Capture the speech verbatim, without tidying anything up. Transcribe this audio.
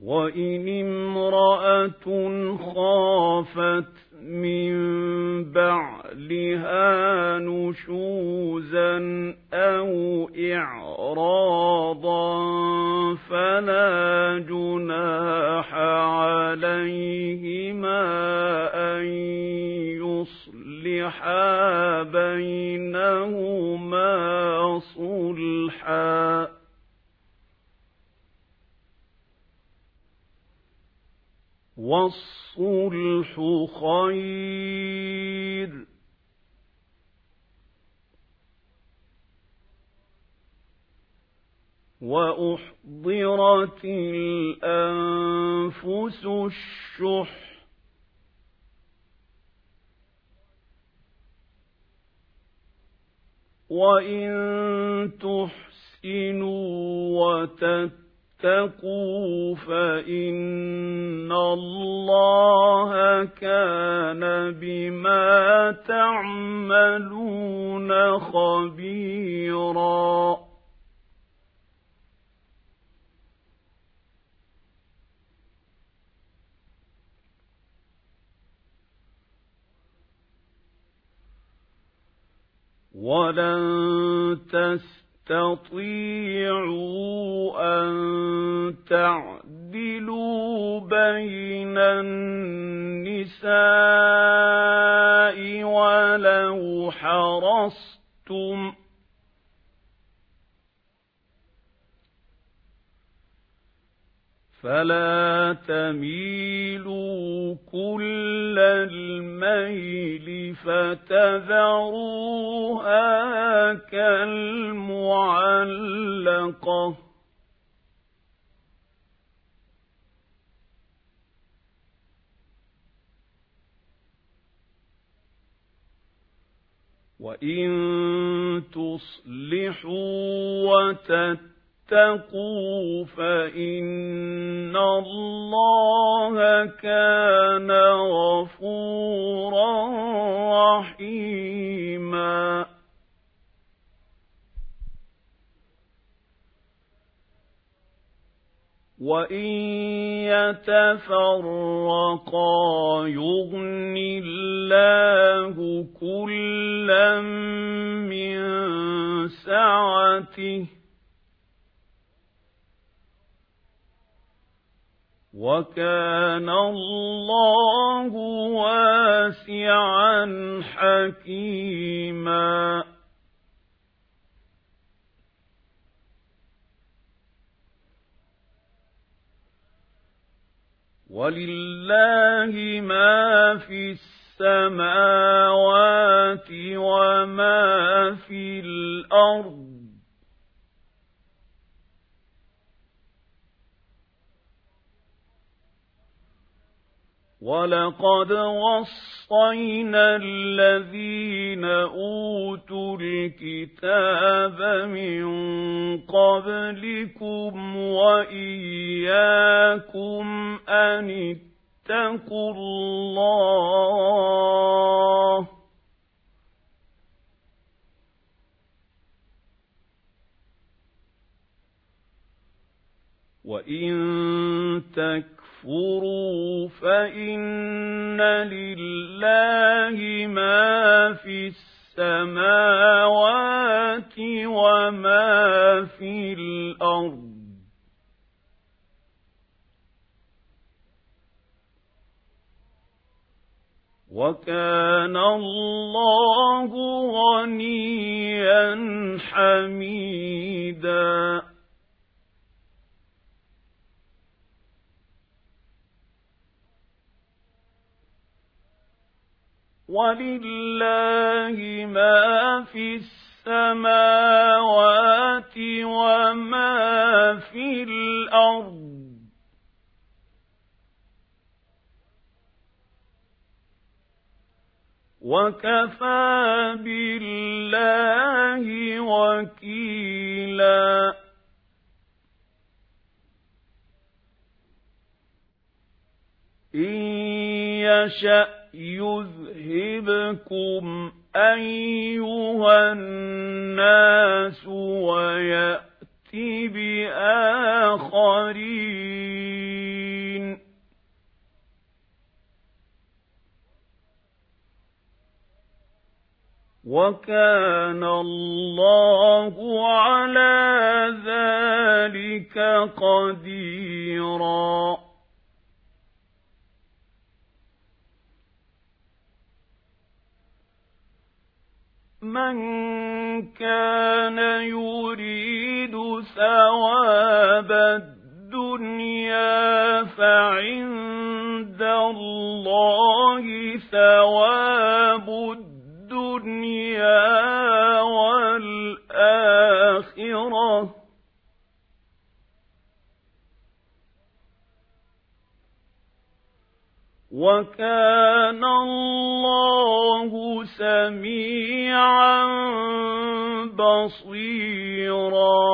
وإن امرأة خافت من بعلها نشوزا أو إعراضا فلا جناح عليهما أن يصلحا بينهما صلحا والصلح خير وأحضرت الأنفس الشح وإن تحسنوا وتتقوا فإن الله كان بما تعملون خبيرا ولن تستطيعوا أن تعدلوا بين النساء ولو حرصتم فلا تميلوا كل الميل فتذروها كالمعلقة وإن تصلحوا وتتقوا اتقوا فإن الله كان غفورا رحيما وإن يتفرقا يغن الله كلا من سعته وكان الله واسعا حكيما ولله ما في السماوات وما في الأرض ولقد وصينا الذين أوتوا الكتاب من قبلكم وإياكم أن اتقوا الله وإن تكفروا فإن لله ما في السماوات وما في الأرض وكان الله غنيا حميدا ولله ما في السماوات وما في الأرض وكفى بالله وكيلا إن يشأ يذهبكم أيها الناس ويأتي بآخرين وَكَانَ اللَّهُ عَلَى ذَلِكَ قَدِيرًا مَنْ كَانَ يُرِيدُ ثَوَابَ الدُّنْيَا فَعِندَ اللَّهِ ثَوَابُ الدُّنْيَا وَالْآخِرَةِ وَكَانَ اللَّهُ سَمِيعًا بَصِيرًا